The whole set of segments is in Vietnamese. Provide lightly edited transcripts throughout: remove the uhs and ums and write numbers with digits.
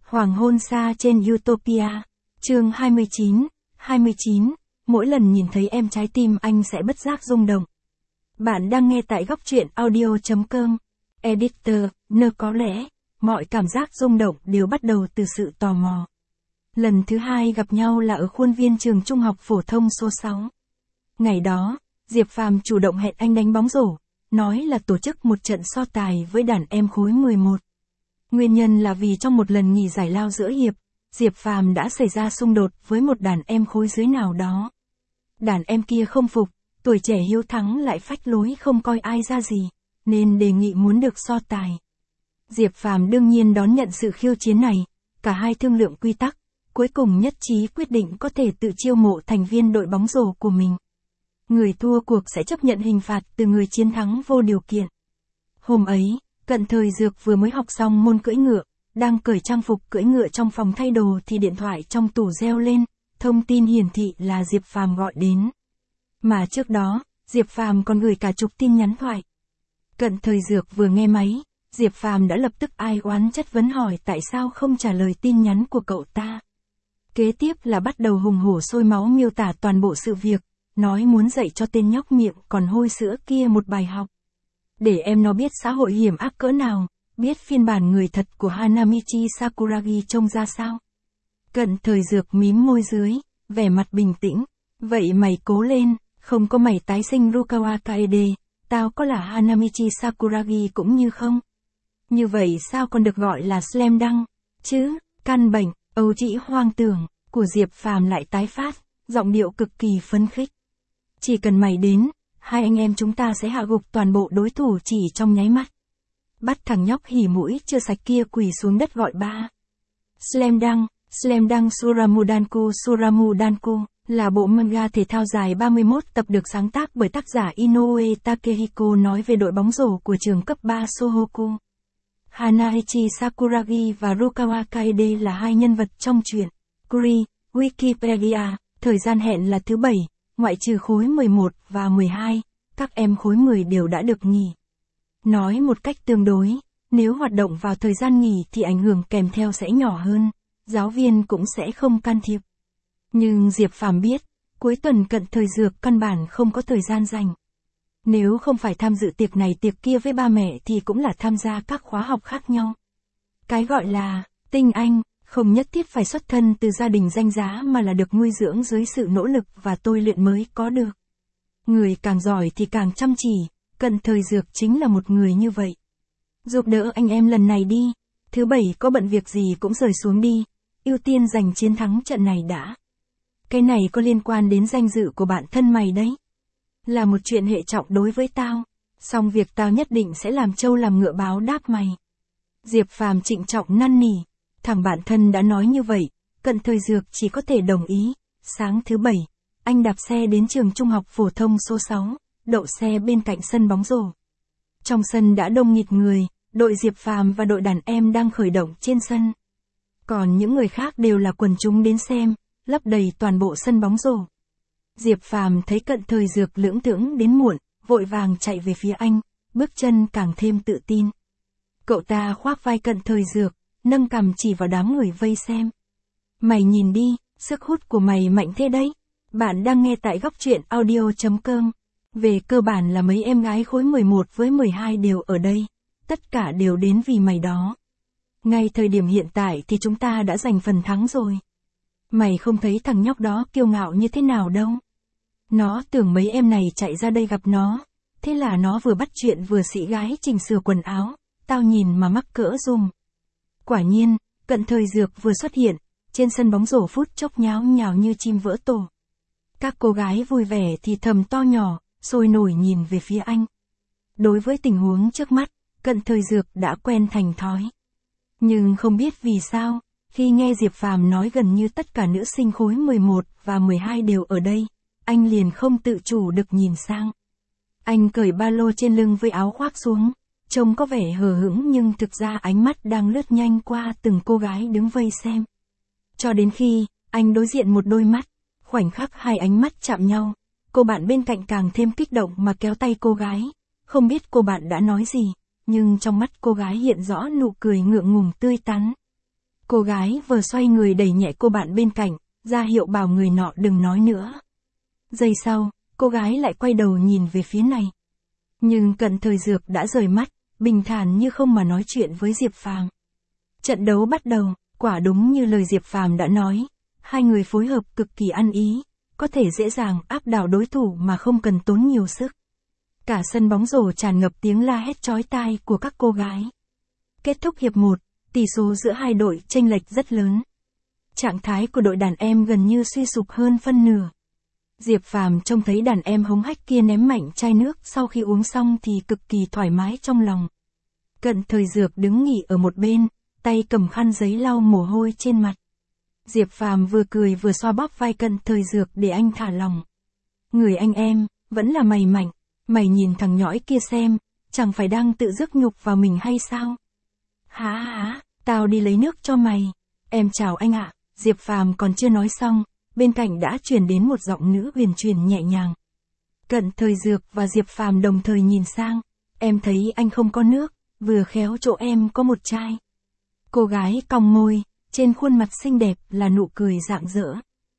Hoàng hôn xa trên Utopia, chương 29, mỗi lần nhìn thấy em trái tim anh sẽ bất giác rung động. Bạn đang nghe tại góc truyện audio.com. Editor, có lẽ, mọi cảm giác rung động đều bắt đầu từ sự tò mò. Lần thứ hai gặp nhau là ở khuôn viên trường trung học phổ thông số 6. Ngày đó, Diệp Phàm chủ động hẹn anh đánh bóng rổ, nói là tổ chức một trận so tài với đàn em khối 11. Nguyên nhân là vì trong một lần nghỉ giải lao giữa hiệp, Diệp Phàm đã xảy ra xung đột với một đàn em khối dưới nào đó. Đàn em kia không phục, tuổi trẻ hiếu thắng lại phách lối không coi ai ra gì, nên đề nghị muốn được so tài. Diệp Phàm đương nhiên đón nhận sự khiêu chiến này, cả hai thương lượng quy tắc, cuối cùng nhất trí quyết định có thể tự chiêu mộ thành viên đội bóng rổ của mình. Người thua cuộc sẽ chấp nhận hình phạt từ người chiến thắng vô điều kiện. Hôm ấy, Cận Thời Dược vừa mới học xong môn cưỡi ngựa, đang cởi trang phục cưỡi ngựa trong phòng thay đồ thì điện thoại trong tủ reo lên, thông tin hiển thị là Diệp Phàm gọi đến. Mà trước đó, Diệp Phàm còn gửi cả chục tin nhắn thoại. Cận Thời Dược vừa nghe máy, Diệp Phàm đã lập tức ai oán chất vấn hỏi tại sao không trả lời tin nhắn của cậu ta. Kế tiếp là bắt đầu hùng hổ sôi máu miêu tả toàn bộ sự việc, nói muốn dạy cho tên nhóc miệng còn hôi sữa kia một bài học. Để em nó biết xã hội hiểm ác cỡ nào, biết phiên bản người thật của Hanamichi Sakuragi trông ra sao. Cận Thời Dược mím môi dưới, vẻ mặt bình tĩnh. Vậy mày cố lên, không có mày tái sinh Rukawa Kaede, tao có là Hanamichi Sakuragi cũng như không. Như vậy sao còn được gọi là slam dunk, chứ, căn bệnh, ấu trĩ hoang tưởng, của Diệp Phàm lại tái phát, giọng điệu cực kỳ phấn khích. Chỉ cần mày đến, hai anh em chúng ta sẽ hạ gục toàn bộ đối thủ chỉ trong nháy mắt. Bắt thằng nhóc hỉ mũi chưa sạch kia quỳ xuống đất gọi ba. Slam Dunk Suramudanku, là bộ manga thể thao dài 31 tập được sáng tác bởi tác giả Inoue Takehiko nói về đội bóng rổ của trường cấp 3 Sohoku. Hanamichi Sakuragi và Rukawa Kaede là hai nhân vật trong truyện. Kuri, Wikipedia, thời gian hẹn là thứ 7, ngoại trừ khối 11 và 12, các em khối 10 đều đã được nghỉ. Nói một cách tương đối, nếu hoạt động vào thời gian nghỉ thì ảnh hưởng kèm theo sẽ nhỏ hơn, giáo viên cũng sẽ không can thiệp. Nhưng Diệp Phàm biết, cuối tuần Cận Thời Dược căn bản không có thời gian rảnh. Nếu không phải tham dự tiệc này tiệc kia với ba mẹ thì cũng là tham gia các khóa học khác nhau. Cái gọi là tinh anh, không nhất thiết phải xuất thân từ gia đình danh giá mà là được nuôi dưỡng dưới sự nỗ lực và tôi luyện mới có được. Người càng giỏi thì càng chăm chỉ, Cận Thời Dược chính là một người như vậy. Giúp đỡ anh em lần này đi, thứ 7 có bận việc gì cũng rời xuống đi, ưu tiên giành chiến thắng trận này đã. Cái này có liên quan đến danh dự của bản thân mày đấy. Là một chuyện hệ trọng đối với tao, xong việc tao nhất định sẽ làm trâu làm ngựa báo đáp mày. Diệp Phàm trịnh trọng năn nỉ, thằng bạn thân đã nói như vậy, Cận Thời Dược chỉ có thể đồng ý. Sáng thứ 7, anh đạp xe đến trường trung học phổ thông số 6, đậu xe bên cạnh sân bóng rổ. Trong sân đã đông nghịt người, đội Diệp Phàm và đội đàn em đang khởi động trên sân. Còn những người khác đều là quần chúng đến xem, lấp đầy toàn bộ sân bóng rổ. Diệp Phàm thấy Cận Thời Dược lưỡng thững đến muộn, vội vàng chạy về phía anh, bước chân càng thêm tự tin. Cậu ta khoác vai Cận Thời Dược, nâng cằm chỉ vào đám người vây xem. Mày nhìn đi, sức hút của mày mạnh thế đấy. Bạn đang nghe tại góc truyện audio.com. Về cơ bản là mấy em gái khối 11 với 12 đều ở đây. Tất cả đều đến vì mày đó. Ngay thời điểm hiện tại thì chúng ta đã giành phần thắng rồi. Mày không thấy thằng nhóc đó kiêu ngạo như thế nào đâu. Nó tưởng mấy em này chạy ra đây gặp nó. Thế là nó vừa bắt chuyện vừa xị gái chỉnh sửa quần áo. Tao nhìn mà mắc cỡ dùm. Quả nhiên, Cận Thời Dược vừa xuất hiện, trên sân bóng rổ phút chốc nháo nhào như chim vỡ tổ. Các cô gái vui vẻ thì thầm to nhỏ, sôi nổi nhìn về phía anh. Đối với tình huống trước mắt, Cận Thời Dược đã quen thành thói. Nhưng không biết vì sao, khi nghe Diệp Phàm nói gần như tất cả nữ sinh khối 11 và 12 đều ở đây, anh liền không tự chủ được nhìn sang. Anh cởi ba lô trên lưng với áo khoác xuống, trông có vẻ hờ hững nhưng thực ra ánh mắt đang lướt nhanh qua từng cô gái đứng vây xem. Cho đến khi, anh đối diện một đôi mắt, khoảnh khắc hai ánh mắt chạm nhau, cô bạn bên cạnh càng thêm kích động mà kéo tay cô gái. Không biết cô bạn đã nói gì, nhưng trong mắt cô gái hiện rõ nụ cười ngượng ngùng tươi tắn. Cô gái vừa xoay người đẩy nhẹ cô bạn bên cạnh, ra hiệu bảo người nọ đừng nói nữa. Giây sau, cô gái lại quay đầu nhìn về phía này. Nhưng Cận Thời Dược đã rời mắt, bình thản như không mà nói chuyện với Diệp Phàm. Trận đấu bắt đầu, quả đúng như lời Diệp Phàm đã nói, hai người phối hợp cực kỳ ăn ý, có thể dễ dàng áp đảo đối thủ mà không cần tốn nhiều sức. Cả sân bóng rổ tràn ngập tiếng la hét chói tai của các cô gái. Kết thúc hiệp 1, tỷ số giữa hai đội chênh lệch rất lớn. Trạng thái của đội đàn em gần như suy sụp hơn phân nửa. Diệp Phàm trông thấy đàn em hống hách kia ném mạnh chai nước sau khi uống xong thì cực kỳ thoải mái trong lòng. Cận Thời Dược đứng nghỉ ở một bên, tay cầm khăn giấy lau mồ hôi trên mặt. Diệp Phàm vừa cười vừa xoa bóp vai Cận Thời Dược để anh thả lòng. Người anh em, vẫn là mày mạnh, mày nhìn thằng nhõi kia xem, chẳng phải đang tự rước nhục vào mình hay sao? Hả, tao đi lấy nước cho mày. Em chào anh ạ. Diệp Phàm còn chưa nói xong, bên cạnh đã truyền đến một giọng nữ huyền chuyển nhẹ nhàng. Cận Thời Dược và Diệp Phàm đồng thời nhìn sang, em thấy anh không có nước, vừa khéo chỗ em có một chai. Cô gái cong môi, trên khuôn mặt xinh đẹp là nụ cười rạng rỡ.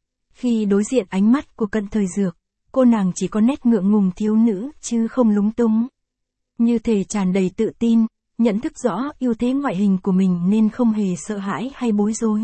Khi đối diện ánh mắt của Cận Thời Dược, cô nàng chỉ có nét ngượng ngùng thiếu nữ chứ không lúng túng. Như thể tràn đầy tự tin, nhận thức rõ ưu thế ngoại hình của mình nên không hề sợ hãi hay bối rối.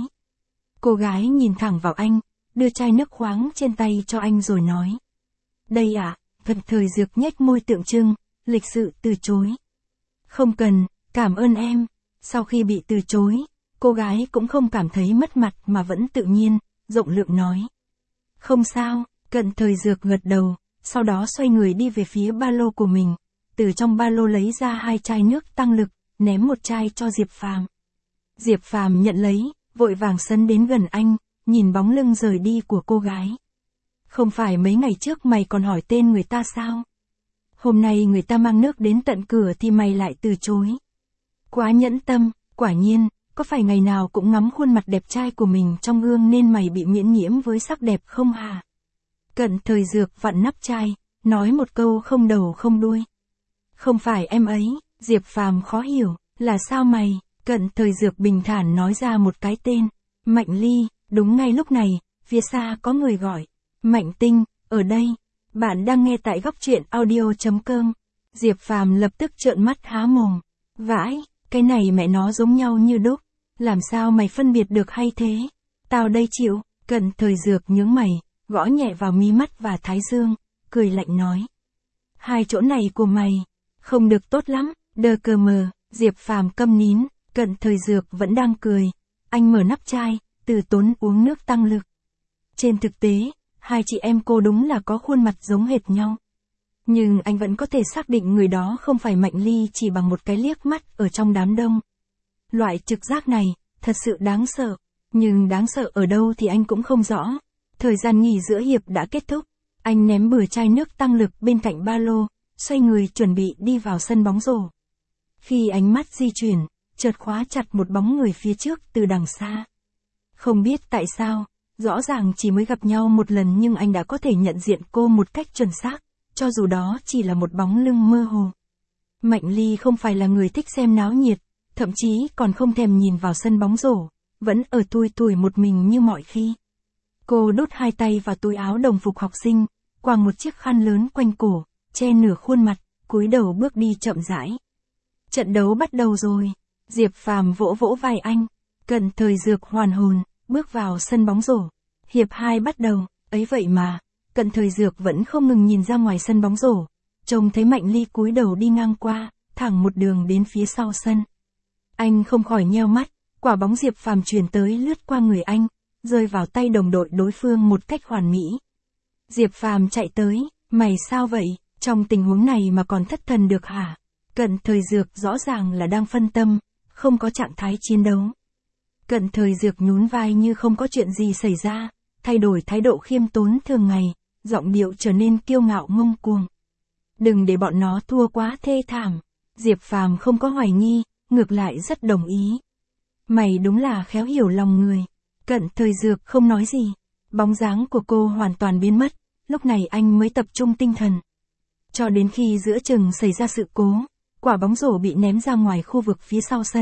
Cô gái nhìn thẳng vào anh, đưa chai nước khoáng trên tay cho anh rồi nói. Đây ạ, Cận Thời Dược nhếch môi tượng trưng, lịch sự từ chối. Không cần, cảm ơn em. Sau khi bị từ chối, cô gái cũng không cảm thấy mất mặt mà vẫn tự nhiên, rộng lượng nói. Không sao, Cận Thời Dược gật đầu, sau đó xoay người đi về phía ba lô của mình, từ trong ba lô lấy ra 2 chai nước tăng lực, ném một chai cho Diệp Phàm. Diệp Phàm nhận lấy, vội vàng sấn đến gần anh, nhìn bóng lưng rời đi của cô gái. Không phải mấy ngày trước mày còn hỏi tên người ta sao? Hôm nay người ta mang nước đến tận cửa thì mày lại từ chối. Quá nhẫn tâm, quả nhiên, có phải ngày nào cũng ngắm khuôn mặt đẹp trai của mình trong gương nên mày bị miễn nhiễm với sắc đẹp không hả? Cận Thời Dược vặn nắp chai, nói một câu không đầu không đuôi. Không phải em ấy. Diệp Phàm khó hiểu, là sao mày? Cận Thời Dược bình thản nói ra một cái tên. Mạnh Ly. Đúng ngay lúc này, phía xa có người gọi. Mạnh Tinh, ở đây. Bạn đang nghe tại Góc Truyện Audio.com. Diệp Phàm lập tức trợn mắt há mồm. Vãi, cái này mẹ nó giống nhau như đúc. Làm sao mày phân biệt được hay thế? Tao đây chịu. Cận Thời Dược nhướng mày, gõ nhẹ vào mí mắt và thái dương, cười lạnh nói. Hai chỗ này của mày, không được tốt lắm, đờ cờ mờ. Diệp Phàm câm nín, Cận Thời Dược vẫn đang cười. Anh mở nắp chai, từ tốn uống nước tăng lực. Trên thực tế, hai chị em cô đúng là có khuôn mặt giống hệt nhau. Nhưng anh vẫn có thể xác định người đó không phải Mạnh Ly chỉ bằng một cái liếc mắt ở trong đám đông. Loại trực giác này, thật sự đáng sợ. Nhưng đáng sợ ở đâu thì anh cũng không rõ. Thời gian nghỉ giữa hiệp đã kết thúc. Anh ném bừa chai nước tăng lực bên cạnh ba lô, xoay người chuẩn bị đi vào sân bóng rổ. Khi ánh mắt di chuyển, chợt khóa chặt một bóng người phía trước từ đằng xa. Không biết tại sao, rõ ràng chỉ mới gặp nhau một lần nhưng anh đã có thể nhận diện cô một cách chuẩn xác, cho dù đó chỉ là một bóng lưng mơ hồ. Mạnh Ly không phải là người thích xem náo nhiệt, thậm chí còn không thèm nhìn vào sân bóng rổ, vẫn ở thui thủi một mình như mọi khi. Cô đút 2 tay vào túi áo đồng phục học sinh, quàng một chiếc khăn lớn quanh cổ, che nửa khuôn mặt, cúi đầu bước đi chậm rãi. Trận đấu bắt đầu rồi. Diệp Phàm vỗ vỗ vai anh. Cận Thời Dược hoàn hồn, bước vào sân bóng rổ. Hiệp 2 bắt đầu, ấy vậy mà, Cận Thời Dược vẫn không ngừng nhìn ra ngoài sân bóng rổ. Trông thấy Mạnh Ly cúi đầu đi ngang qua, thẳng một đường đến phía sau sân. Anh không khỏi nheo mắt, quả bóng Diệp Phàm truyền tới lướt qua người anh, rơi vào tay đồng đội đối phương một cách hoàn mỹ. Diệp Phàm chạy tới, mày sao vậy, trong tình huống này mà còn thất thần được hả? Cận Thời Dược rõ ràng là đang phân tâm, không có trạng thái chiến đấu. Cận Thời Dược nhún vai như không có chuyện gì xảy ra, thay đổi thái độ khiêm tốn thường ngày, giọng điệu trở nên kiêu ngạo ngông cuồng. Đừng để bọn nó thua quá thê thảm. Diệp Phàm không có hoài nghi, ngược lại rất đồng ý. Mày đúng là khéo hiểu lòng người. Cận Thời Dược không nói gì. Bóng dáng của cô hoàn toàn biến mất, lúc này anh mới tập trung tinh thần. Cho đến khi giữa chừng xảy ra sự cố, quả bóng rổ bị ném ra ngoài khu vực phía sau sân,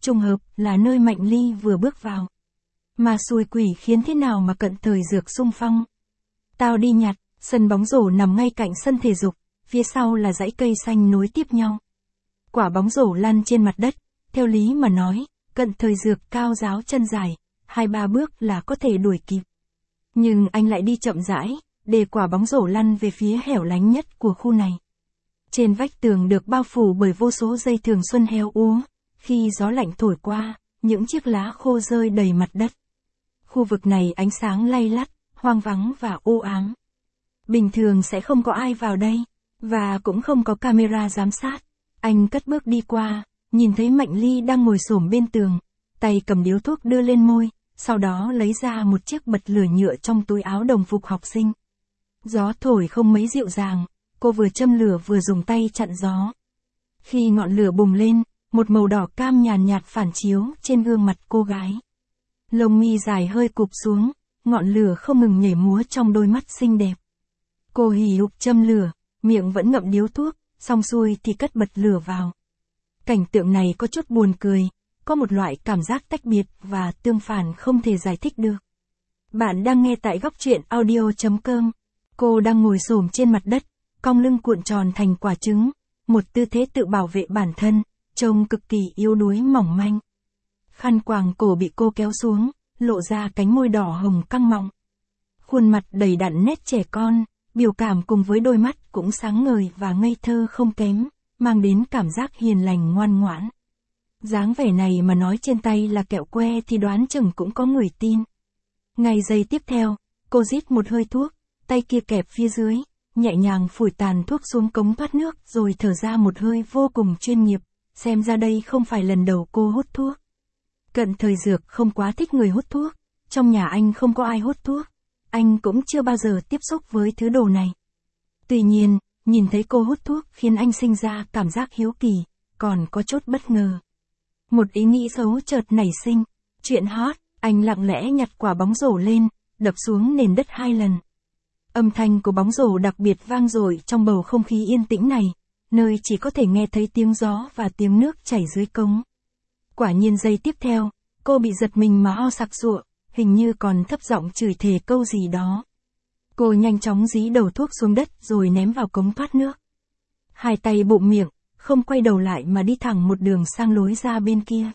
trùng hợp là nơi Mạnh Ly vừa bước vào. Mà xui quỷ khiến thế nào mà Cận Thời Dược xung phong. Tao đi nhặt, sân bóng rổ nằm ngay cạnh sân thể dục, phía sau là dãy cây xanh nối tiếp nhau. Quả bóng rổ lăn trên mặt đất, theo lý mà nói, Cận Thời Dược cao ráo chân dài, 2-3 bước là có thể đuổi kịp. Nhưng anh lại đi chậm rãi, để quả bóng rổ lăn về phía hẻo lánh nhất của khu này. Trên vách tường được bao phủ bởi vô số dây thường xuân héo úa, khi gió lạnh thổi qua, những chiếc lá khô rơi đầy mặt đất. Khu vực này ánh sáng lay lắt, hoang vắng và u ám. Bình thường sẽ không có ai vào đây, và cũng không có camera giám sát. Anh cất bước đi qua, nhìn thấy Mạnh Ly đang ngồi xổm bên tường, tay cầm điếu thuốc đưa lên môi, sau đó lấy ra một chiếc bật lửa nhựa trong túi áo đồng phục học sinh. Gió thổi không mấy dịu dàng, cô vừa châm lửa vừa dùng tay chặn gió. Khi ngọn lửa bùng lên, một màu đỏ cam nhàn nhạt phản chiếu trên gương mặt cô gái. Lông mi dài hơi cụp xuống, ngọn lửa không ngừng nhảy múa trong đôi mắt xinh đẹp. Cô hì hục châm lửa, miệng vẫn ngậm điếu thuốc, xong xuôi thì cất bật lửa vào. Cảnh tượng này có chút buồn cười, có một loại cảm giác tách biệt và tương phản không thể giải thích được. Bạn đang nghe tại Góc Truyện Audio.com. Cô đang ngồi xổm trên mặt đất, cong lưng cuộn tròn thành quả trứng, một tư thế tự bảo vệ bản thân, trông cực kỳ yếu đuối mỏng manh. Khăn quàng cổ bị cô kéo xuống, lộ ra cánh môi đỏ hồng căng mọng. Khuôn mặt đầy đặn nét trẻ con, biểu cảm cùng với đôi mắt cũng sáng ngời và ngây thơ không kém, mang đến cảm giác hiền lành ngoan ngoãn. Dáng vẻ này mà nói trên tay là kẹo que thì đoán chừng cũng có người tin. Ngay giây tiếp theo, cô rít một hơi thuốc, tay kia kẹp phía dưới, nhẹ nhàng phủi tàn thuốc xuống cống thoát nước rồi thở ra một hơi vô cùng chuyên nghiệp, xem ra đây không phải lần đầu cô hút thuốc. Cận Thời Dược không quá thích người hút thuốc, trong nhà anh không có ai hút thuốc, anh cũng chưa bao giờ tiếp xúc với thứ đồ này. Tuy nhiên, nhìn thấy cô hút thuốc khiến anh sinh ra cảm giác hiếu kỳ, còn có chút bất ngờ. Một ý nghĩ xấu chợt nảy sinh, chuyện hot, anh lặng lẽ nhặt quả bóng rổ lên, đập xuống nền đất 2 lần. Âm thanh của bóng rổ đặc biệt vang dội trong bầu không khí yên tĩnh này, nơi chỉ có thể nghe thấy tiếng gió và tiếng nước chảy dưới cống. Quả nhiên giây tiếp theo, cô bị giật mình mà ho sặc sụa, hình như còn thấp giọng chửi thề câu gì đó. Cô nhanh chóng dí đầu thuốc xuống đất rồi ném vào cống thoát nước. Hai tay bụm miệng, không quay đầu lại mà đi thẳng một đường sang lối ra bên kia.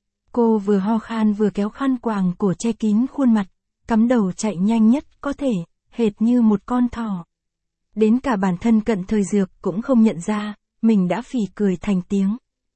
Cô vừa ho khan vừa kéo khăn quàng cổ che kín khuôn mặt, cắm đầu chạy nhanh nhất có thể, hệt như một con thỏ. Đến cả bản thân Cận Thời Dược cũng không nhận ra, mình đã phì cười thành tiếng.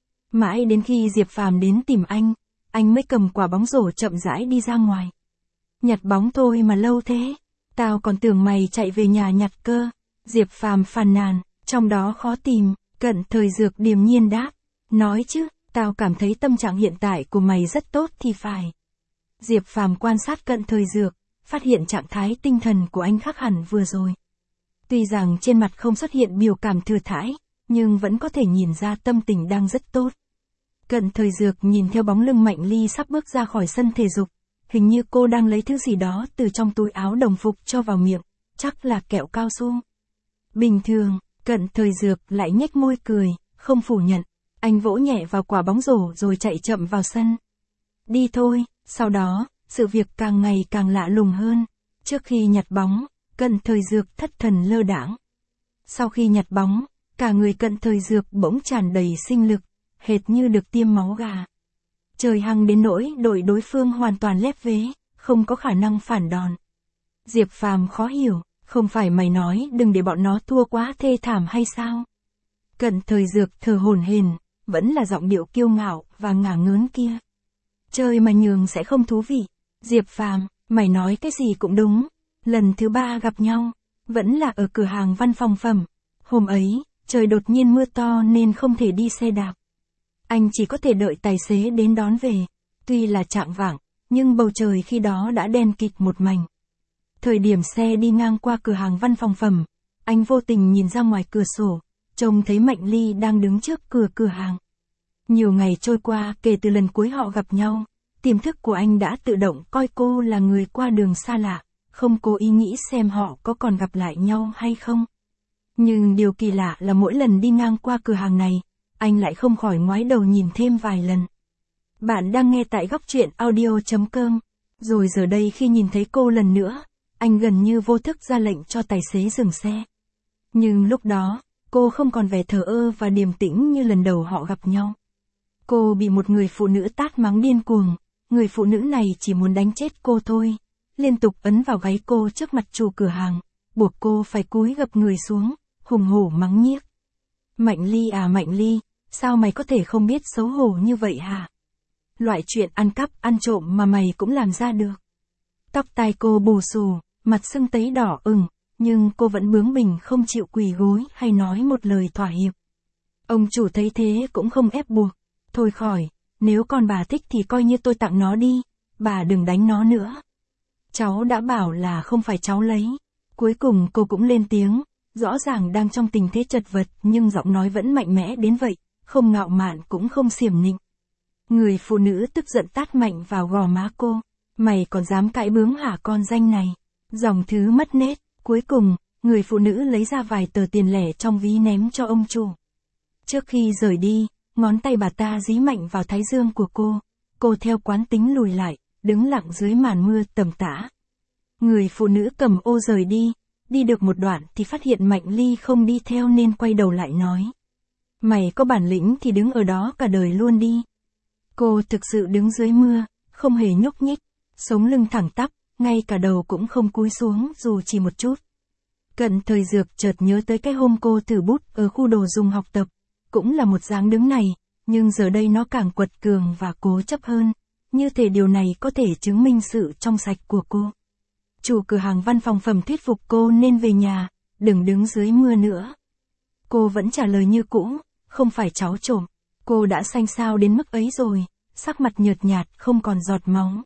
Mãi đến khi Diệp Phàm đến tìm anh mới cầm quả bóng rổ chậm rãi đi ra ngoài. Nhặt bóng thôi mà lâu thế, tao còn tưởng mày chạy về nhà nhặt cơ. Diệp Phàm phàn nàn, trong đó khó tìm. Cận Thời Dược điềm nhiên đáp, nói chứ, tao cảm thấy tâm trạng hiện tại của mày rất tốt thì phải. Diệp Phàm quan sát Cận Thời Dược, phát hiện trạng thái tinh thần của anh khác hẳn vừa rồi. Tuy rằng trên mặt không xuất hiện biểu cảm thừa thãi, nhưng vẫn có thể nhìn ra tâm tình đang rất tốt. Cận Thời Dược nhìn theo bóng lưng Mạnh Ly sắp bước ra khỏi sân thể dục, hình như cô đang lấy thứ gì đó từ trong túi áo đồng phục cho vào miệng, chắc là kẹo cao su. Bình thường, Cận Thời Dược lại nhếch môi cười, không phủ nhận, anh vỗ nhẹ vào quả bóng rổ rồi chạy chậm vào sân. Đi thôi, sau đó, sự việc càng ngày càng lạ lùng hơn. Trước khi nhặt bóng, Cận Thời Dược thất thần lơ đãng. Sau khi nhặt bóng, cả người Cận Thời Dược bỗng tràn đầy sinh lực, hệt như được tiêm máu gà. Trời hăng đến nỗi đội đối phương hoàn toàn lép vế, không có khả năng phản đòn. Diệp Phàm khó hiểu, không phải mày nói đừng để bọn nó thua quá thê thảm hay sao? Cận Thời Dược thở hổn hển, vẫn là giọng điệu kiêu ngạo và ngả ngớn kia. Chơi mà nhường sẽ không thú vị. Diệp Phàm, mày nói cái gì cũng đúng. Lần thứ 3 gặp nhau, vẫn là ở cửa hàng văn phòng phẩm. Hôm ấy, trời đột nhiên mưa to nên không thể đi xe đạp. Anh chỉ có thể đợi tài xế đến đón về. Tuy là chạng vạng, nhưng bầu trời khi đó đã đen kịt một mảnh. Thời điểm xe đi ngang qua cửa hàng văn phòng phẩm, anh vô tình nhìn ra ngoài cửa sổ, trông thấy Mạnh Ly đang đứng trước cửa hàng. Nhiều ngày trôi qua kể từ lần cuối họ gặp nhau, tiềm thức của anh đã tự động coi cô là người qua đường xa lạ, không cố ý nghĩ xem họ có còn gặp lại nhau hay không. Nhưng điều kỳ lạ là mỗi lần đi ngang qua cửa hàng này, anh lại không khỏi ngoái đầu nhìn thêm vài lần. Bạn đang nghe tại góc truyện audio.com. Rồi giờ đây khi nhìn thấy cô lần nữa, anh gần như vô thức ra lệnh cho tài xế dừng xe. Nhưng lúc đó, cô không còn vẻ thờ ơ và điềm tĩnh như lần đầu họ gặp nhau. Cô bị một người phụ nữ tát mắng điên cuồng, người phụ nữ này chỉ muốn đánh chết cô thôi. Liên tục ấn vào gáy cô trước mặt chủ cửa hàng, buộc cô phải cúi gập người xuống, hùng hổ mắng nhiếc. Mạnh Ly à Mạnh Ly, sao mày có thể không biết xấu hổ như vậy hả? Loại chuyện ăn cắp ăn trộm mà mày cũng làm ra được. Tóc tai cô bù xù, mặt sưng tấy đỏ ửng, nhưng cô vẫn bướng bỉnh không chịu quỳ gối hay nói một lời thỏa hiệp. Ông chủ thấy thế cũng không ép buộc. Thôi khỏi, nếu con bà thích thì coi như tôi tặng nó đi, bà đừng đánh nó nữa. Cháu đã bảo là không phải cháu lấy. Cuối cùng cô cũng lên tiếng, rõ ràng đang trong tình thế chật vật nhưng giọng nói vẫn mạnh mẽ đến vậy, không ngạo mạn cũng không xiểm nịnh. Người phụ nữ tức giận tát mạnh vào gò má cô. Mày còn dám cãi bướng hả con danh này? Dòng thứ mất nết. Cuối cùng, người phụ nữ lấy ra vài tờ tiền lẻ trong ví ném cho ông chủ. Trước khi rời đi, ngón tay bà ta dí mạnh vào thái dương của cô. Cô theo quán tính lùi lại, đứng lặng dưới màn mưa tầm tã. Người phụ nữ cầm ô rời đi. Đi được một đoạn thì phát hiện Mạnh Ly không đi theo nên quay đầu lại nói. Mày có bản lĩnh thì đứng ở đó cả đời luôn đi. Cô thực sự đứng dưới mưa, không hề nhúc nhích, sống lưng thẳng tắp, ngay cả đầu cũng không cúi xuống dù chỉ một chút. Cận Thời Dược chợt nhớ tới cái hôm cô thử bút ở khu đồ dùng học tập, cũng là một dáng đứng này, nhưng giờ đây nó càng quật cường và cố chấp hơn, như thể điều này có thể chứng minh sự trong sạch của cô. Chủ cửa hàng văn phòng phẩm thuyết phục cô nên về nhà, đừng đứng dưới mưa nữa. Cô vẫn trả lời như cũ, không phải cháu trộm. Cô đã xanh xao đến mức ấy rồi, sắc mặt nhợt nhạt không còn giọt máu.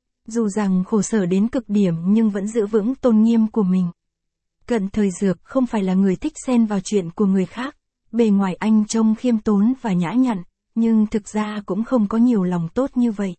Dù rằng khổ sở đến cực điểm nhưng vẫn giữ vững tôn nghiêm của mình. Cận Thời Dược không phải là người thích xen vào chuyện của người khác. Bề ngoài anh trông khiêm tốn và nhã nhặn, nhưng thực ra cũng không có nhiều lòng tốt như vậy.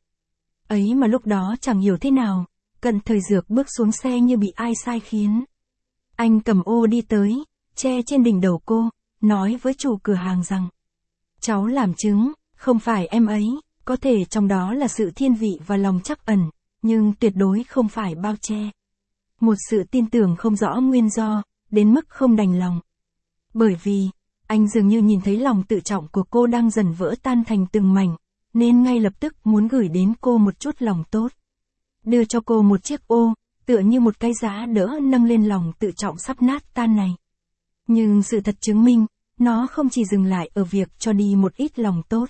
Ấy mà lúc đó chẳng hiểu thế nào, Cận Thời Dược bước xuống xe như bị ai sai khiến. Anh cầm ô đi tới, che trên đỉnh đầu cô, nói với chủ cửa hàng rằng. Cháu làm chứng, không phải em ấy, có thể trong đó là sự thiên vị và lòng trắc ẩn, nhưng tuyệt đối không phải bao che. Một sự tin tưởng không rõ nguyên do, đến mức không đành lòng. Bởi vì, anh dường như nhìn thấy lòng tự trọng của cô đang dần vỡ tan thành từng mảnh, nên ngay lập tức muốn gửi đến cô một chút lòng tốt. Đưa cho cô một chiếc ô, tựa như một cái giá đỡ nâng lên lòng tự trọng sắp nát tan này. Nhưng sự thật chứng minh, nó không chỉ dừng lại ở việc cho đi một ít lòng tốt.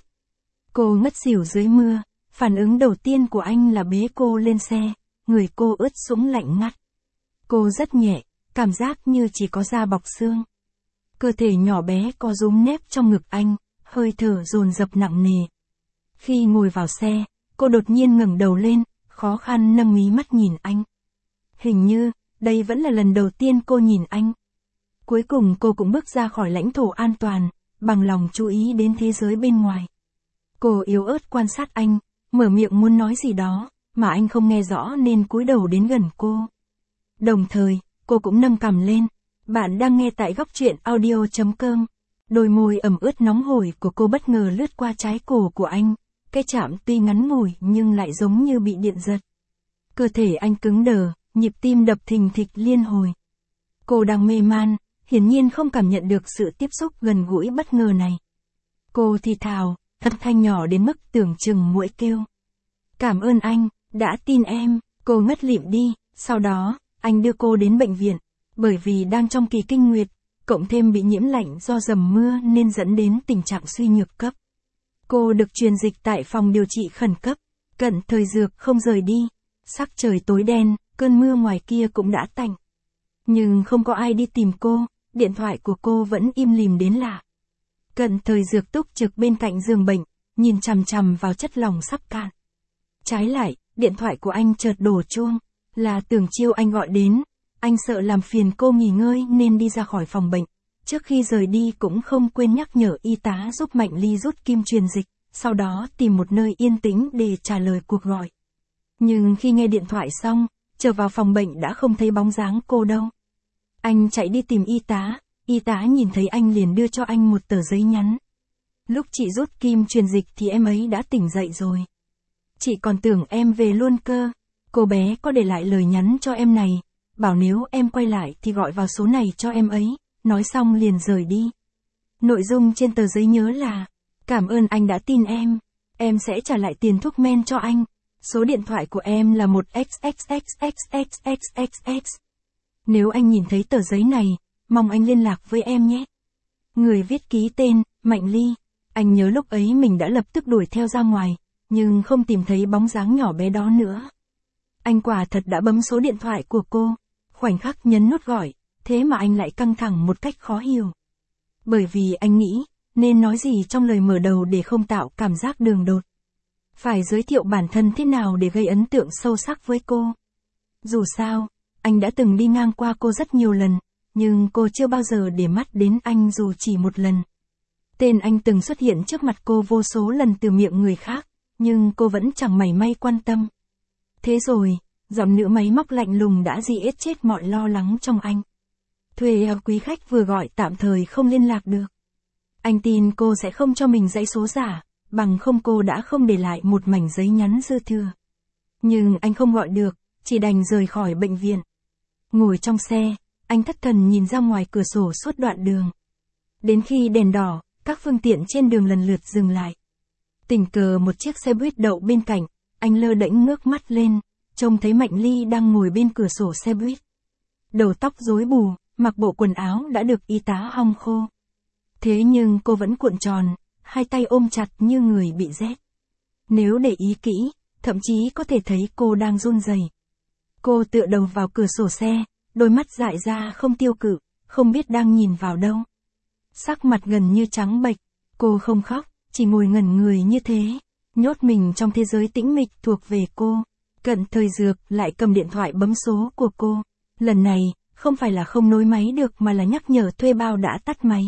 Cô ngất xỉu dưới mưa, phản ứng đầu tiên của anh là bế cô lên xe, người cô ướt sũng lạnh ngắt. Cô rất nhẹ, cảm giác như chỉ có da bọc xương. Cơ thể nhỏ bé co rúm nếp trong ngực anh, hơi thở dồn dập nặng nề. Khi ngồi vào xe, cô đột nhiên ngẩng đầu lên, khó khăn nâng mí mắt nhìn anh. Hình như, đây vẫn là lần đầu tiên cô nhìn anh. Cuối cùng cô cũng bước ra khỏi lãnh thổ an toàn, bằng lòng chú ý đến thế giới bên ngoài. Cô yếu ớt quan sát anh, mở miệng muốn nói gì đó, mà anh không nghe rõ nên cúi đầu đến gần cô. Đồng thời, cô cũng nâng cằm lên. Bạn đang nghe tại góc truyện audio.com. Đôi môi ẩm ướt nóng hổi của cô bất ngờ lướt qua trái cổ của anh. Cái chạm tuy ngắn ngủi nhưng lại giống như bị điện giật. Cơ thể anh cứng đờ, nhịp tim đập thình thịch liên hồi. Cô đang mê man, hiển nhiên không cảm nhận được sự tiếp xúc gần gũi bất ngờ này. Cô thì thào, âm thanh nhỏ đến mức tưởng chừng muỗi kêu. Cảm ơn anh, đã tin em. Cô ngất lịm đi, sau đó, anh đưa cô đến bệnh viện. Bởi vì đang trong kỳ kinh nguyệt, cộng thêm bị nhiễm lạnh do dầm mưa nên dẫn đến tình trạng suy nhược cấp. Cô được truyền dịch tại phòng điều trị khẩn cấp. Cận Thời Dược không rời đi. Sắc trời tối đen, cơn mưa ngoài kia cũng đã tạnh. Nhưng không có ai đi tìm cô, điện thoại của cô vẫn im lìm đến lạ. Cận Thời Dược túc trực bên cạnh giường bệnh, nhìn chằm chằm vào chất lỏng sắp cạn. Trái lại, điện thoại của anh chợt đổ chuông, là Tưởng Chiêu anh gọi đến. Anh sợ làm phiền cô nghỉ ngơi nên đi ra khỏi phòng bệnh. Trước khi rời đi cũng không quên nhắc nhở y tá giúp Mạnh Ly rút kim truyền dịch, sau đó tìm một nơi yên tĩnh để trả lời cuộc gọi. Nhưng khi nghe điện thoại xong, trở vào phòng bệnh đã không thấy bóng dáng cô đâu. Anh chạy đi tìm y tá nhìn thấy anh liền đưa cho anh một tờ giấy nhắn. Lúc chị rút kim truyền dịch thì em ấy đã tỉnh dậy rồi. chị còn tưởng em về luôn cơ. Cô bé có để lại lời nhắn cho em này, bảo nếu em quay lại thì gọi vào số này cho em ấy, nói xong liền rời đi. Nội dung trên tờ giấy nhớ là, cảm ơn anh đã tin em sẽ trả lại tiền thuốc men cho anh. Số điện thoại của em là 1xxxxxxxxx. Nếu anh nhìn thấy tờ giấy này, mong anh liên lạc với em nhé. Người viết ký tên, Mạnh Ly. Anh nhớ lúc ấy mình đã lập tức đuổi theo ra ngoài, nhưng không tìm thấy bóng dáng nhỏ bé đó nữa. Anh quả thật đã bấm số điện thoại của cô, khoảnh khắc nhấn nút gọi, thế mà anh lại căng thẳng một cách khó hiểu. Bởi vì anh nghĩ, nên nói gì trong lời mở đầu để không tạo cảm giác đường đột. Phải giới thiệu bản thân thế nào để gây ấn tượng sâu sắc với cô. Dù sao, anh đã từng đi ngang qua cô rất nhiều lần, nhưng cô chưa bao giờ để mắt đến anh dù chỉ một lần. Tên anh từng xuất hiện trước mặt cô vô số lần từ miệng người khác, nhưng cô vẫn chẳng mảy may quan tâm. Thế rồi, giọng nữ máy móc lạnh lùng đã giết chết mọi lo lắng trong anh. Thuê quý khách vừa gọi tạm thời không liên lạc được. Anh tin cô sẽ không cho mình dãy số giả, bằng không cô đã không để lại một mảnh giấy nhắn dư thừa. Nhưng anh không gọi được, chỉ đành rời khỏi bệnh viện. Ngồi trong xe, anh thất thần nhìn ra ngoài cửa sổ suốt đoạn đường. Đến khi đèn đỏ, các phương tiện trên đường lần lượt dừng lại. Tình cờ một chiếc xe buýt đậu bên cạnh, anh lơ đễnh ngước mắt lên, trông thấy Mạnh Ly đang ngồi bên cửa sổ xe buýt. Đầu tóc rối bù, mặc bộ quần áo đã được y tá hong khô. Thế nhưng cô vẫn cuộn tròn, hai tay ôm chặt như người bị rét. Nếu để ý kỹ, thậm chí có thể thấy cô đang run rẩy. Cô tựa đầu vào cửa sổ xe, đôi mắt dại ra không tiêu cự, không biết đang nhìn vào đâu. Sắc mặt gần như trắng bệch, cô không khóc, chỉ ngồi ngẩn người như thế, nhốt mình trong thế giới tĩnh mịch thuộc về cô. Cận Thời Dược lại cầm điện thoại bấm số của cô. Lần này, không phải là không nối máy được mà là nhắc nhở thuê bao đã tắt máy.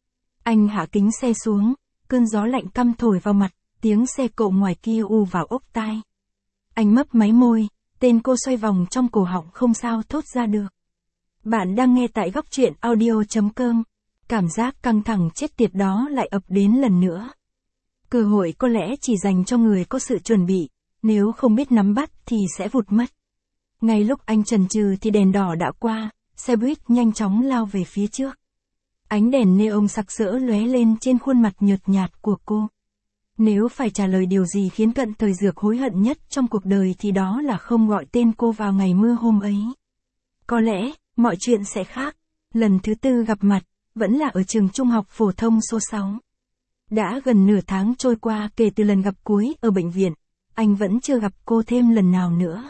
Anh hạ kính xe xuống, cơn gió lạnh căm thổi vào mặt, tiếng xe cộ ngoài kia u vào ốc tai. Anh mấp máy môi, tên cô xoay vòng trong cổ họng không sao thốt ra được. Bạn đang nghe tại Góc Truyện Audio.com. Cảm giác căng thẳng chết tiệt đó lại ập đến lần nữa. Cơ hội có lẽ chỉ dành cho người có sự chuẩn bị, nếu không biết nắm bắt thì sẽ vụt mất. Ngay lúc anh chần chừ thì đèn đỏ đã qua, xe buýt nhanh chóng lao về phía trước. Ánh đèn neon sặc sỡ lóe lên trên khuôn mặt nhợt nhạt của cô. Nếu phải trả lời điều gì khiến Cận Thời Dược hối hận nhất trong cuộc đời thì đó là không gọi tên cô vào ngày mưa hôm ấy. Có lẽ, mọi chuyện sẽ khác. Lần thứ tư gặp mặt, vẫn là ở trường trung học phổ thông số 6. Đã gần nửa tháng trôi qua kể từ lần gặp cuối ở bệnh viện, anh vẫn chưa gặp cô thêm lần nào nữa.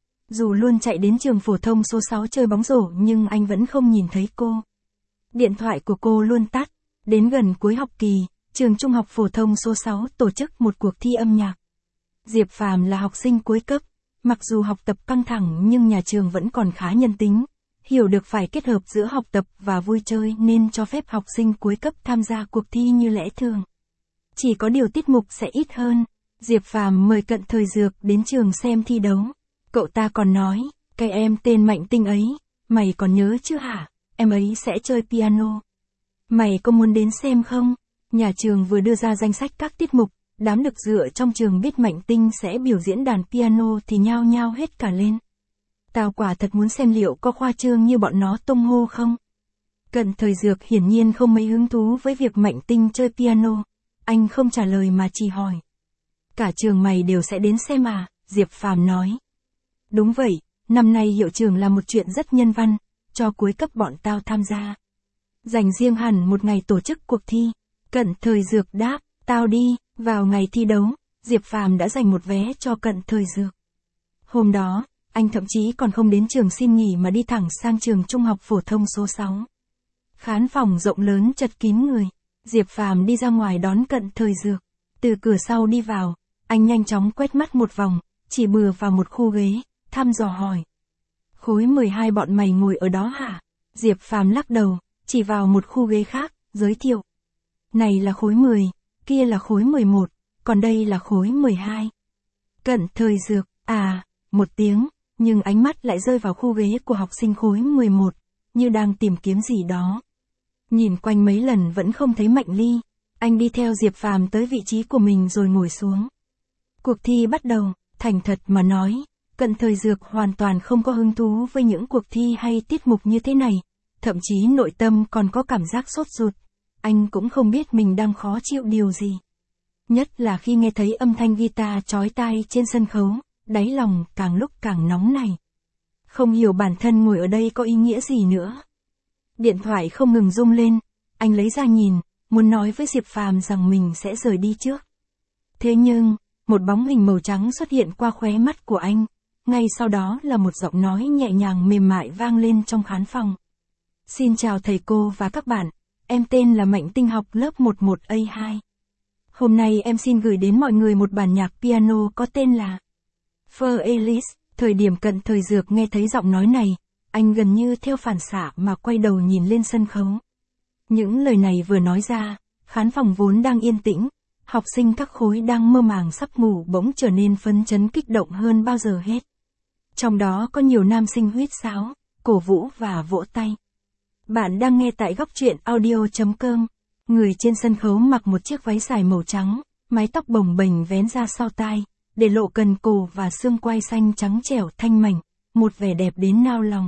Dù luôn chạy đến trường phổ thông số 6 chơi bóng rổ nhưng anh vẫn không nhìn thấy cô. Điện thoại của cô luôn tắt. Đến gần cuối học kỳ, trường trung học phổ thông số 6 tổ chức một cuộc thi âm nhạc. Diệp Phàm là học sinh cuối cấp, mặc dù học tập căng thẳng nhưng nhà trường vẫn còn khá nhân tính, hiểu được phải kết hợp giữa học tập và vui chơi nên cho phép học sinh cuối cấp tham gia cuộc thi như lẽ thường. Chỉ có điều tiết mục sẽ ít hơn. Diệp Phàm mời Cận Thời Dược đến trường xem thi đấu. Cậu ta còn nói, cái em tên Mạnh Tinh ấy, mày còn nhớ chứ hả? Em ấy sẽ chơi piano. Mày có muốn đến xem không? Nhà trường vừa đưa ra danh sách các tiết mục, đám lực dựa trong trường biết Mạnh Tinh sẽ biểu diễn đàn piano thì nhao nhao hết cả lên. Tao quả thật muốn xem liệu có khoa trương như bọn nó tung hô không? Cận Thời Dược hiển nhiên không mấy hứng thú với việc Mạnh Tinh chơi piano. Anh không trả lời mà chỉ hỏi. Cả trường mày đều sẽ đến xem à? Diệp Phàm nói. Đúng vậy, năm nay hiệu trưởng là một chuyện rất nhân văn, cho cuối cấp bọn tao tham gia. Dành riêng hẳn một ngày tổ chức cuộc thi. Cận Thời Dược đáp, tao đi. Vào ngày thi đấu, Diệp Phàm đã dành một vé cho Cận Thời Dược. Hôm đó, anh thậm chí còn không đến trường xin nghỉ mà đi thẳng sang trường trung học phổ thông số 6. Khán phòng rộng lớn chật kín người. Diệp Phàm đi ra ngoài đón Cận Thời Dược. Từ cửa sau đi vào, anh nhanh chóng quét mắt một vòng, chỉ bừa vào một khu ghế, thăm dò hỏi. Khối 12 bọn mày ngồi ở đó hả? Diệp Phàm lắc đầu, chỉ vào một khu ghế khác, giới thiệu. Này là khối 10, kia là khối 11, còn đây là khối 12. Cận Thời Dược, một tiếng, nhưng ánh mắt lại rơi vào khu ghế của học sinh khối 11, như đang tìm kiếm gì đó. Nhìn quanh mấy lần vẫn không thấy Mạnh Ly, anh đi theo Diệp Phàm tới vị trí của mình rồi ngồi xuống. Cuộc thi bắt đầu, thành thật mà nói, Cận Thời Dược hoàn toàn không có hứng thú với những cuộc thi hay tiết mục như thế này, thậm chí nội tâm còn có cảm giác sốt ruột, anh cũng không biết mình đang khó chịu điều gì. Nhất là khi nghe thấy âm thanh guitar chói tai trên sân khấu, đáy lòng càng lúc càng nóng này. Không hiểu bản thân ngồi ở đây có ý nghĩa gì nữa. Điện thoại không ngừng rung lên, anh lấy ra nhìn, muốn nói với Diệp Phàm rằng mình sẽ rời đi trước. Thế nhưng, một bóng hình màu trắng xuất hiện qua khóe mắt của anh, ngay sau đó là một giọng nói nhẹ nhàng mềm mại vang lên trong khán phòng. Xin chào thầy cô và các bạn, em tên là Mạnh Tinh học lớp 11A2. Hôm nay em xin gửi đến mọi người một bản nhạc piano có tên là For Alice. Thời điểm Cận Thời Dược nghe thấy giọng nói này, anh gần như theo phản xạ mà quay đầu nhìn lên sân khấu. Những lời này vừa nói ra, khán phòng vốn đang yên tĩnh, học sinh các khối đang mơ màng sắp ngủ bỗng trở nên phấn chấn kích động hơn bao giờ hết. Trong đó có nhiều nam sinh huýt sáo, cổ vũ và vỗ tay. Bạn đang nghe tại góc truyện audio.com. Người trên sân khấu mặc một chiếc váy dài màu trắng, mái tóc bồng bềnh vén ra sau tai, để lộ cần cổ và xương quai xanh trắng trẻo thanh mảnh, một vẻ đẹp đến nao lòng.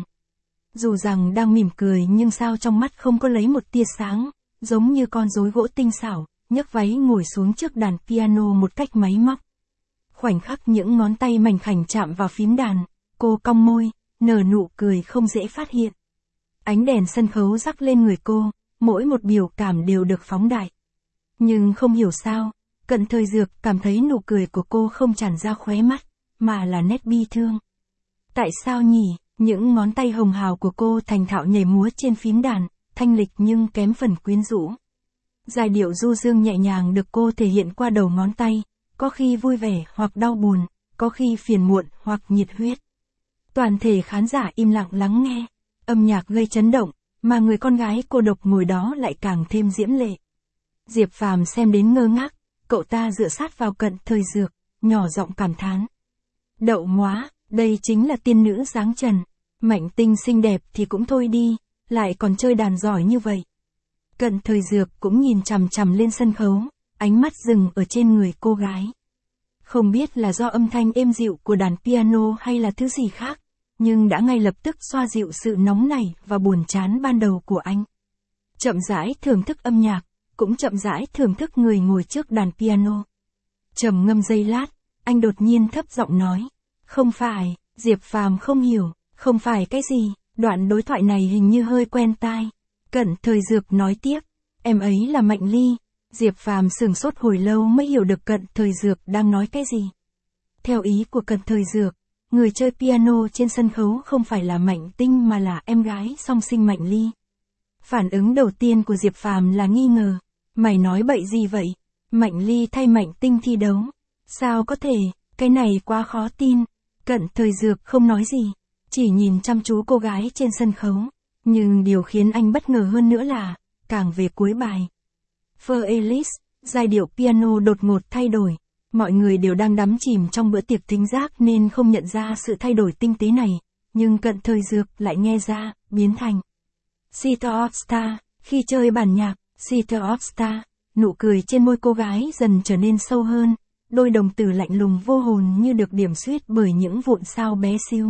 Dù rằng đang mỉm cười nhưng sao trong mắt không có lấy một tia sáng, giống như con rối gỗ tinh xảo, nhấc váy ngồi xuống trước đàn piano một cách máy móc. Khoảnh khắc những ngón tay mảnh khảnh chạm vào phím đàn, cô cong môi, nở nụ cười không dễ phát hiện. Ánh đèn sân khấu rắc lên người cô, mỗi một biểu cảm đều được phóng đại. Nhưng không hiểu sao, Cận Thời Dược cảm thấy nụ cười của cô không tràn ra khóe mắt, mà là nét bi thương. Tại sao nhỉ? Những ngón tay hồng hào của cô thành thạo nhảy múa trên phím đàn, thanh lịch nhưng kém phần quyến rũ. Giai điệu du dương nhẹ nhàng được cô thể hiện qua đầu ngón tay, có khi vui vẻ hoặc đau buồn, có khi phiền muộn hoặc nhiệt huyết. Toàn thể khán giả im lặng lắng nghe, âm nhạc gây chấn động, mà người con gái cô độc ngồi đó lại càng thêm diễm lệ. Diệp Phàm xem đến ngơ ngác, cậu ta dựa sát vào Cận Thời Dược, nhỏ giọng cảm thán. Đậu móa, đây chính là tiên nữ dáng trần, Mạnh Tinh xinh đẹp thì cũng thôi đi, lại còn chơi đàn giỏi như vậy. Cận Thời Dược cũng nhìn chằm chằm lên sân khấu, ánh mắt dừng ở trên người cô gái. Không biết là do âm thanh êm dịu của đàn piano hay là thứ gì khác, nhưng đã ngay lập tức xoa dịu sự nóng nảy và buồn chán ban đầu của anh. Chậm rãi thưởng thức âm nhạc, cũng chậm rãi thưởng thức người ngồi trước đàn piano. Trầm ngâm giây lát, anh đột nhiên thấp giọng nói. Không phải, Diệp Phàm không hiểu, không phải cái gì, đoạn đối thoại này hình như hơi quen tai. Cận Thời Dược nói tiếp, em ấy là Mạnh Ly. Diệp Phàm sửng sốt hồi lâu mới hiểu được Cận Thời Dược đang nói cái gì. Theo ý của Cận Thời Dược, người chơi piano trên sân khấu không phải là Mạnh Tinh mà là em gái song sinh Mạnh Ly. Phản ứng đầu tiên của Diệp Phàm là nghi ngờ. Mày nói bậy gì vậy? Mạnh Ly thay Mạnh Tinh thi đấu. Sao có thể, cái này quá khó tin. Cận Thời Dược không nói gì, chỉ nhìn chăm chú cô gái trên sân khấu. Nhưng điều khiến anh bất ngờ hơn nữa là, càng về cuối bài. For Alice, giai điệu piano đột ngột thay đổi. Mọi người đều đang đắm chìm trong bữa tiệc thính giác nên không nhận ra sự thay đổi tinh tế này. Nhưng Cận Thời Dược lại nghe ra, biến thành City of Star. Khi chơi bản nhạc City of Star, nụ cười trên môi cô gái dần trở nên sâu hơn, đôi đồng tử lạnh lùng vô hồn như được điểm xuyết bởi những vụn sao bé xíu.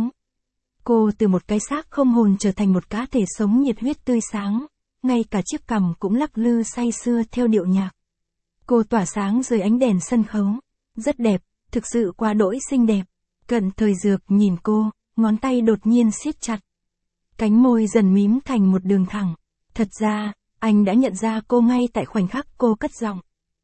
Cô từ một cái xác không hồn trở thành một cá thể sống nhiệt huyết tươi sáng, ngay cả chiếc cằm cũng lắc lư say sưa theo điệu nhạc. Cô tỏa sáng dưới ánh đèn sân khấu, rất đẹp, thực sự quá đỗi xinh đẹp. Cận Thời Dược nhìn cô, ngón tay đột nhiên siết chặt. Cánh môi dần mím thành một đường thẳng. Thật ra, anh đã nhận ra cô ngay tại khoảnh khắc cô cất giọng.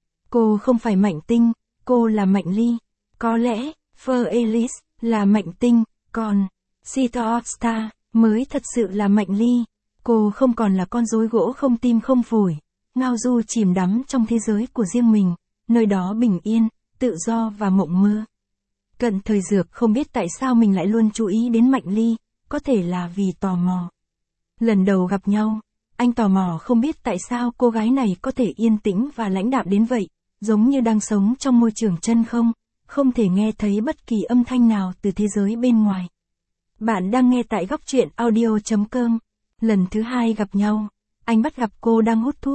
Cô không phải Mạnh Tinh, cô là Mạnh Ly. Có lẽ, For Alice là Mạnh Tinh, còn City of Star mới thật sự là Mạnh Ly. Cô không còn là con rối gỗ không tim không phổi, ngao du chìm đắm trong thế giới của riêng mình, nơi đó bình yên, tự do và mộng mơ. Cận Thời Dược không biết tại sao mình lại luôn chú ý đến Mạnh Ly, có thể là vì tò mò. Lần đầu gặp nhau, anh tò mò không biết tại sao cô gái này có thể yên tĩnh và lãnh đạm đến vậy, giống như đang sống trong môi trường chân không, không thể nghe thấy bất kỳ âm thanh nào từ thế giới bên ngoài. Bạn đang nghe tại góc truyện audio.com. Lần thứ hai gặp nhau, anh bắt gặp cô đang hút thuốc.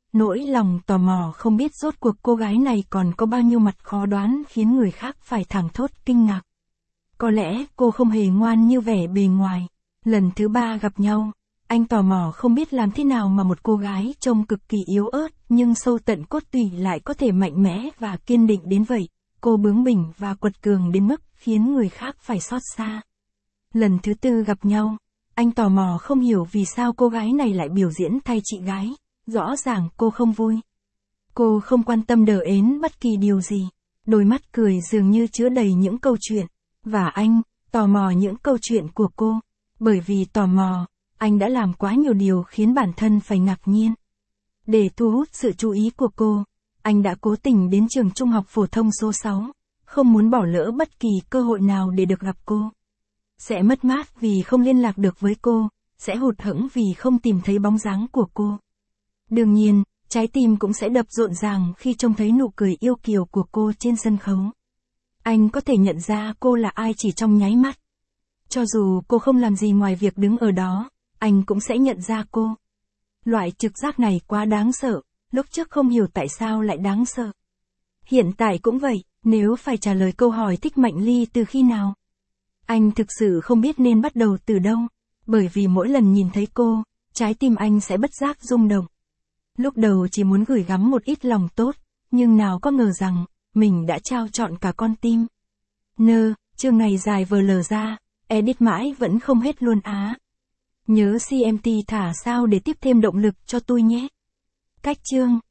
Nỗi lòng tò mò không biết rốt cuộc cô gái này còn có bao nhiêu mặt khó đoán khiến người khác phải thảng thốt kinh ngạc. Có lẽ cô không hề ngoan như vẻ bề ngoài. Lần thứ 3 gặp nhau, anh tò mò không biết làm thế nào mà một cô gái trông cực kỳ yếu ớt nhưng sâu tận cốt tủy lại có thể mạnh mẽ và kiên định đến vậy. Cô bướng bỉnh và quật cường đến mức khiến người khác phải xót xa. Lần thứ 4 gặp nhau, anh tò mò không hiểu vì sao cô gái này lại biểu diễn thay chị gái. Rõ ràng cô không vui. Cô không quan tâm đờ ến bất kỳ điều gì. Đôi mắt cười dường như chứa đầy những câu chuyện. Và anh, tò mò những câu chuyện của cô. Bởi vì tò mò, anh đã làm quá nhiều điều khiến bản thân phải ngạc nhiên. Để thu hút sự chú ý của cô, anh đã cố tình đến trường trung học phổ thông số 6, không muốn bỏ lỡ bất kỳ cơ hội nào để được gặp cô. Sẽ mất mát vì không liên lạc được với cô, sẽ hụt hẫng vì không tìm thấy bóng dáng của cô. Đương nhiên, trái tim cũng sẽ đập rộn ràng khi trông thấy nụ cười yêu kiều của cô trên sân khấu. Anh có thể nhận ra cô là ai chỉ trong nháy mắt. Cho dù cô không làm gì ngoài việc đứng ở đó, anh cũng sẽ nhận ra cô. Loại trực giác này quá đáng sợ, lúc trước không hiểu tại sao lại đáng sợ. Hiện tại cũng vậy, nếu phải trả lời câu hỏi thích Mạnh Ly từ khi nào. Anh thực sự không biết nên bắt đầu từ đâu, bởi vì mỗi lần nhìn thấy cô, trái tim anh sẽ bất giác rung động. Lúc đầu chỉ muốn gửi gắm một ít lòng tốt, nhưng nào có ngờ rằng, mình đã trao trọn cả con tim. Chương này dài vờ lờ ra, edit mãi vẫn không hết luôn á. Nhớ CMT thả sao để tiếp thêm động lực cho tôi nhé. Cách chương